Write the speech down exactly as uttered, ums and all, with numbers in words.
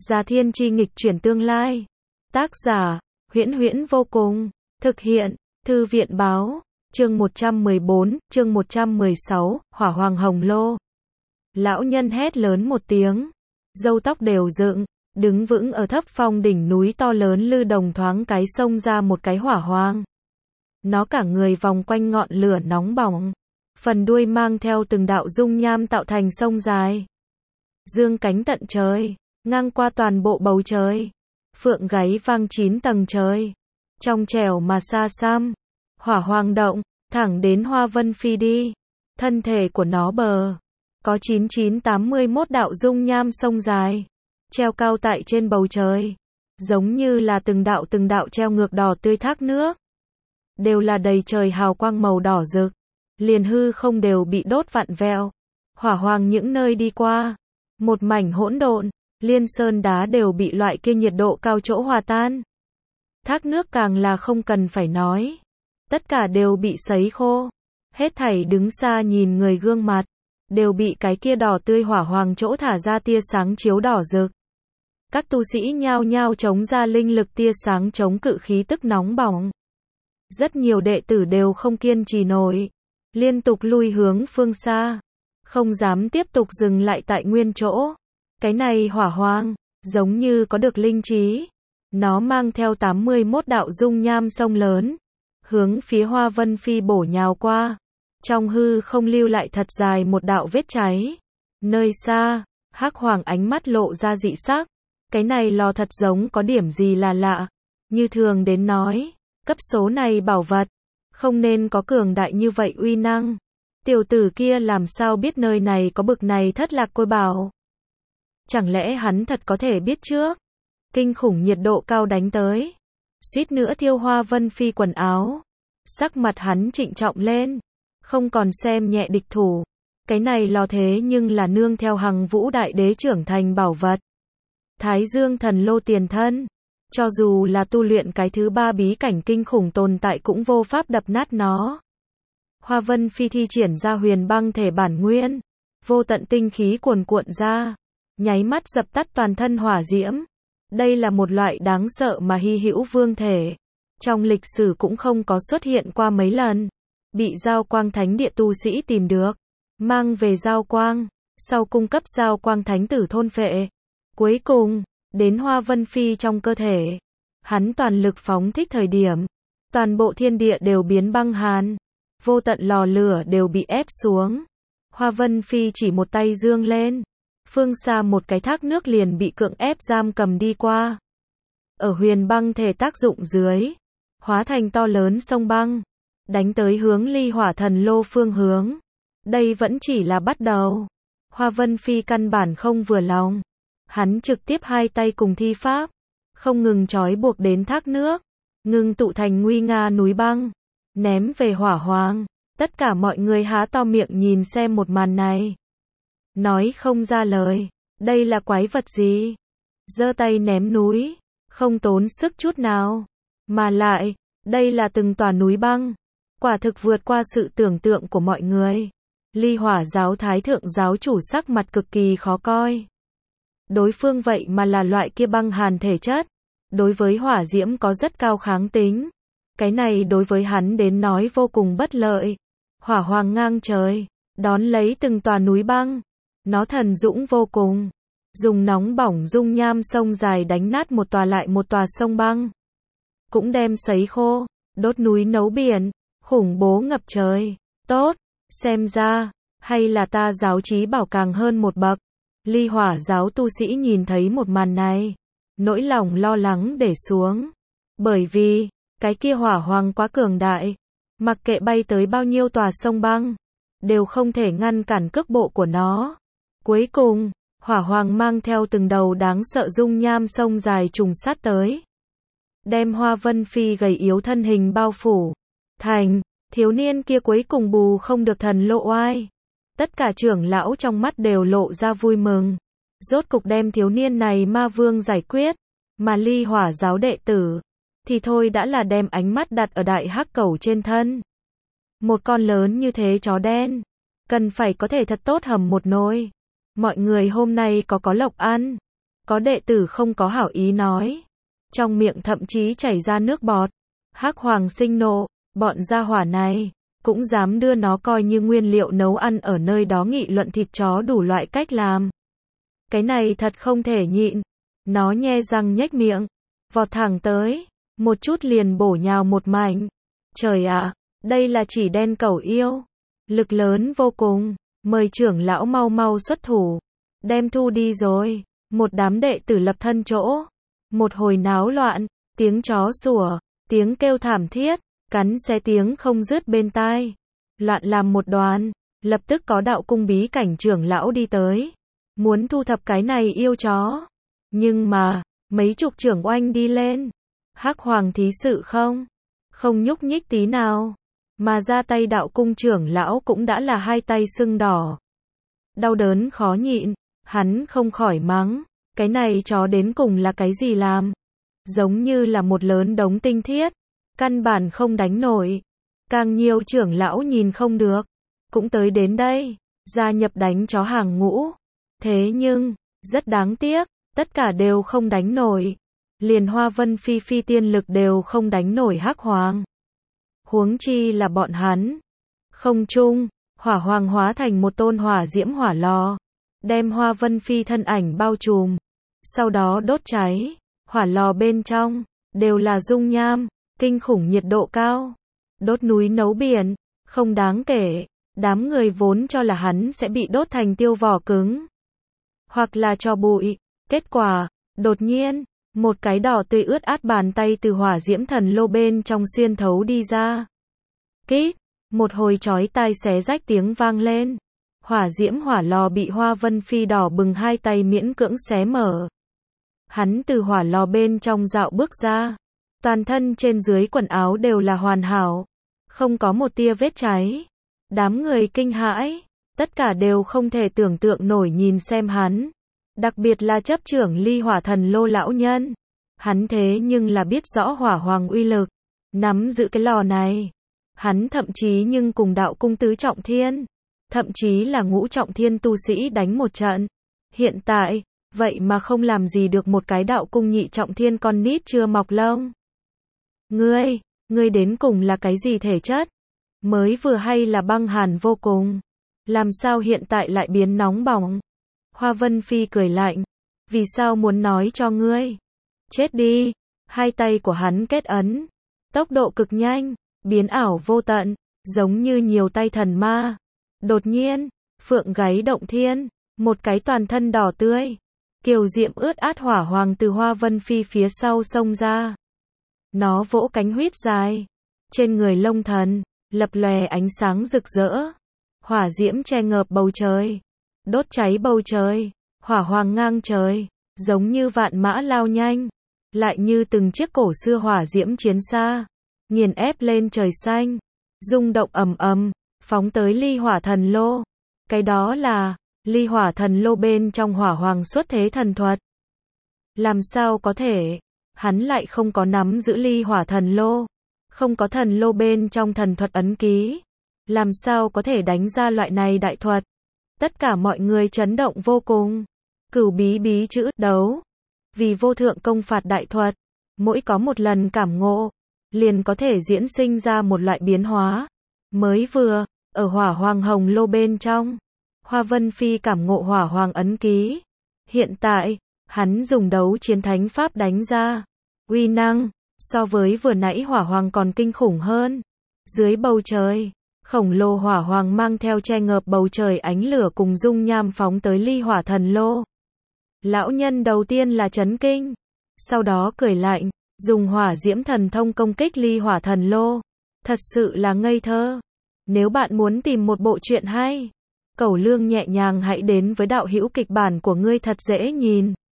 Già Thiên Chi nghịch chuyển tương lai. Tác giả, Huyễn Huyễn vô cùng. Thực hiện, Thư viện báo. Chương một trăm mười bốn, chương một trăm mười sáu, Hỏa Hoàng Hồng Lô. Lão nhân hét lớn một tiếng. Râu tóc đều dựng, đứng vững ở thấp phong đỉnh núi to lớn lư đồng thoáng cái xông ra một cái hỏa hoang. Nó cả người vòng quanh ngọn lửa nóng bỏng. Phần đuôi mang theo từng đạo dung nham tạo thành sông dài. Dương cánh tận trời, ngang qua toàn bộ bầu trời. Phượng gáy vang chín tầng trời. Trong trẻo mà xa xăm. Hỏa hoang động, thẳng đến Hoa Vân Phi đi. Thân thể của nó bờ. Có chín nghìn chín trăm tám mươi mốt đạo dung nham sông dài. Treo cao tại trên bầu trời. Giống như là từng đạo từng đạo treo ngược đỏ tươi thác nước. Đều là đầy trời hào quang màu đỏ rực. Liền hư không đều bị đốt vặn vẹo. Hỏa hoàng những nơi đi qua. Một mảnh hỗn độn. Liên sơn đá đều bị loại kia nhiệt độ cao chỗ hòa tan. Thác nước càng là không cần phải nói. Tất cả đều bị sấy khô. Hết thảy đứng xa nhìn người gương mặt. Đều bị cái kia đỏ tươi hỏa hoàng chỗ thả ra tia sáng chiếu đỏ rực. Các tu sĩ nhao nhao chống ra linh lực tia sáng chống cự khí tức nóng bỏng. Rất nhiều đệ tử đều không kiên trì nổi. Liên tục lui hướng phương xa. Không dám tiếp tục dừng lại tại nguyên chỗ. Cái này hỏa hoang, giống như có được linh trí. Nó mang theo tám mươi mốt đạo dung nham sông lớn. Hướng phía Hoa Vân Phi bổ nhào qua. Trong hư không lưu lại thật dài một đạo vết cháy. Nơi xa, Hắc Hoàng ánh mắt lộ ra dị sắc. Cái này lò thật giống có điểm gì là lạ. Như thường đến nói, cấp số này bảo vật, không nên có cường đại như vậy uy năng. Tiểu tử kia làm sao biết nơi này có bực này thất lạc côi bảo. Chẳng lẽ hắn thật có thể biết trước? Kinh khủng nhiệt độ cao đánh tới. Suýt nữa thiêu Hoa Vân Phi quần áo. Sắc mặt hắn trịnh trọng lên. Không còn xem nhẹ địch thủ. Cái này lò thế nhưng là nương theo Hằng Vũ Đại Đế trưởng thành bảo vật. Thái Dương thần lô tiền thân. Cho dù là tu luyện cái thứ ba bí cảnh kinh khủng tồn tại cũng vô pháp đập nát nó. Hoa Vân Phi thi triển ra huyền băng thể bản nguyên. Vô tận tinh khí cuồn cuộn ra. Nháy mắt dập tắt toàn thân hỏa diễm. Đây là một loại đáng sợ mà hy hữu vương thể. Trong lịch sử cũng không có xuất hiện qua mấy lần. Bị giao quang thánh địa tu sĩ tìm được. Mang về giao quang. Sau cung cấp giao quang thánh tử thôn phệ. Cuối cùng, đến Hoa Vân Phi trong cơ thể. Hắn toàn lực phóng thích thời điểm. Toàn bộ thiên địa đều biến băng hàn. Vô tận lò lửa đều bị ép xuống. Hoa Vân Phi chỉ một tay dương lên. Phương xa một cái thác nước liền bị cưỡng ép giam cầm đi qua. Ở huyền băng thể tác dụng dưới. Hóa thành to lớn sông băng. Đánh tới hướng ly hỏa thần lô phương hướng. Đây vẫn chỉ là bắt đầu. Hoa Vân Phi căn bản không vừa lòng. Hắn trực tiếp hai tay cùng thi pháp. Không ngừng trói buộc đến thác nước. Ngừng tụ thành nguy nga núi băng. Ném về hỏa hoang. Tất cả mọi người há to miệng nhìn xem một màn này. Nói không ra lời. Đây là quái vật gì? Giơ tay ném núi. Không tốn sức chút nào. Mà lại, đây là từng tòa núi băng. Quả thực vượt qua sự tưởng tượng của mọi người. Ly Hỏa giáo thái thượng giáo chủ sắc mặt cực kỳ khó coi. Đối phương vậy mà là loại kia băng hàn thể chất. Đối với hỏa diễm có rất cao kháng tính. Cái này đối với hắn đến nói vô cùng bất lợi. Hỏa hoàng ngang trời. Đón lấy từng tòa núi băng. Nó thần dũng vô cùng. Dùng nóng bỏng dung nham sông dài đánh nát một tòa lại một tòa sông băng. Cũng đem sấy khô. Đốt núi nấu biển. Khủng bố ngập trời. Tốt. Xem ra. Hay là ta giáo trí bảo càng hơn một bậc. Ly Hỏa giáo tu sĩ nhìn thấy một màn này. Nỗi lòng lo lắng để xuống. Bởi vì. Cái kia hỏa hoàng quá cường đại. Mặc kệ bay tới bao nhiêu tòa sông băng. Đều không thể ngăn cản cước bộ của nó. Cuối cùng. Hỏa hoàng mang theo từng đầu đáng sợ dung nham sông dài trùng sát tới. Đem Hoa Vân Phi gầy yếu thân hình bao phủ. Thành. Thiếu niên kia cuối cùng bù không được thần lộ oai. Tất cả trưởng lão trong mắt đều lộ ra vui mừng. Rốt cục đem thiếu niên này ma vương giải quyết. Mà Ly Hỏa giáo đệ tử. Thì thôi đã là đem ánh mắt đặt ở đại hắc cẩu trên thân. Một con lớn như thế chó đen. Cần phải có thể thật tốt hầm một nồi. Mọi người hôm nay có có lộc ăn. Có đệ tử không có hảo ý nói. Trong miệng thậm chí chảy ra nước bọt. Hắc Hoàng sinh nộ, bọn gia hỏa này, cũng dám đưa nó coi như nguyên liệu nấu ăn ở nơi đó nghị luận thịt chó đủ loại cách làm. Cái này thật không thể nhịn. Nó nhe răng nhếch miệng, vọt thẳng tới, một chút liền bổ nhào một mảnh. Trời ạ, đây là chỉ đen cẩu yêu. Lực lớn vô cùng, mời trưởng lão mau mau xuất thủ. Đem thu đi rồi, một đám đệ tử lập thân chỗ. Một hồi náo loạn, tiếng chó sủa, tiếng kêu thảm thiết, cắn xé tiếng không dứt bên tai. Loạn làm một đoàn, lập tức có đạo cung bí cảnh trưởng lão đi tới. Muốn thu thập cái này yêu chó. Nhưng mà, mấy chục trưởng oanh đi lên. Hắc Hoàng thí sự không? Không nhúc nhích tí nào. Mà ra tay đạo cung trưởng lão cũng đã là hai tay sưng đỏ. Đau đớn khó nhịn, hắn không khỏi mắng. Cái này chó đến cùng là cái gì làm? Giống như là một lớn đống tinh thiết. Căn bản không đánh nổi. Càng nhiều trưởng lão nhìn không được. Cũng tới đến đây. Gia nhập đánh chó hàng ngũ. Thế nhưng, rất đáng tiếc. Tất cả đều không đánh nổi. Liền Hoa Vân Phi phi tiên lực đều không đánh nổi Hắc Hoàng. Huống chi là bọn hắn. Không chung, hỏa hoàng hóa thành một tôn hỏa diễm hỏa lò. Đem Hoa Vân Phi thân ảnh bao trùm. Sau đó đốt cháy. Hỏa lò bên trong, đều là dung nham. Kinh khủng nhiệt độ cao. Đốt núi nấu biển. Không đáng kể. Đám người vốn cho là hắn sẽ bị đốt thành tiêu vỏ cứng. Hoặc là cho bụi. Kết quả, đột nhiên, một cái đỏ tươi ướt át bàn tay từ hỏa diễm thần lô bên trong xuyên thấu đi ra. Kít, một hồi chói tai xé rách tiếng vang lên. Hỏa diễm hỏa lò bị Hoa Vân Phi đỏ bừng hai tay miễn cưỡng xé mở. Hắn từ hỏa lò bên trong dạo bước ra. Toàn thân trên dưới quần áo đều là hoàn hảo. Không có một tia vết cháy. Đám người kinh hãi. Tất cả đều không thể tưởng tượng nổi nhìn xem hắn. Đặc biệt là chấp trưởng ly hỏa thần lô lão nhân. Hắn thế nhưng là biết rõ hỏa hoàng uy lực. Nắm giữ cái lò này. Hắn thậm chí nhưng cùng đạo cung tứ trọng thiên. Thậm chí là ngũ trọng thiên tu sĩ đánh một trận. Hiện tại, vậy mà không làm gì được một cái đạo cung nhị trọng thiên con nít chưa mọc lông. Ngươi, ngươi đến cùng là cái gì thể chất? Mới vừa hay là băng hàn vô cùng. Làm sao hiện tại lại biến nóng bỏng? Hoa Vân Phi cười lạnh. Vì sao muốn nói cho ngươi? Chết đi. Hai tay của hắn kết ấn. Tốc độ cực nhanh. Biến ảo vô tận. Giống như nhiều tay thần ma. Đột nhiên. Phượng gáy động thiên. Một cái toàn thân đỏ tươi. Kiều diệm ướt át hỏa hoàng từ Hoa Vân Phi phía sau xông ra. Nó vỗ cánh huyết dài. Trên người lông thần. Lập lòe ánh sáng rực rỡ. Hỏa diễm che ngợp bầu trời. Đốt cháy bầu trời, hỏa hoàng ngang trời, giống như vạn mã lao nhanh, lại như từng chiếc cổ xưa hỏa diễm chiến xa, nghiền ép lên trời xanh, rung động ầm ầm, phóng tới ly hỏa thần lô. Cái đó là, ly hỏa thần lô bên trong hỏa hoàng xuất thế thần thuật. Làm sao có thể, hắn lại không có nắm giữ ly hỏa thần lô, không có thần lô bên trong thần thuật ấn ký, làm sao có thể đánh ra loại này đại thuật. Tất cả mọi người chấn động vô cùng. Cửu bí bí chữ đấu. Vì vô thượng công phạt đại thuật. Mỗi có một lần cảm ngộ. Liền có thể diễn sinh ra một loại biến hóa. Mới vừa. Ở hỏa hoàng hồng lô bên trong. Hoa Vân Phi cảm ngộ hỏa hoàng ấn ký. Hiện tại. Hắn dùng đấu chiến thánh pháp đánh ra. Uy năng. So với vừa nãy hỏa hoàng còn kinh khủng hơn. Dưới bầu trời. Khổng lồ hỏa hoàng mang theo che ngợp bầu trời ánh lửa cùng dung nham phóng tới ly hỏa thần lô. Lão nhân đầu tiên là chấn kinh. Sau đó cười lạnh, dùng hỏa diễm thần thông công kích ly hỏa thần lô. Thật sự là ngây thơ. Nếu bạn muốn tìm một bộ truyện hay, Cẩu Lương nhẹ nhàng hãy đến với đạo hữu kịch bản của ngươi thật dễ nhìn.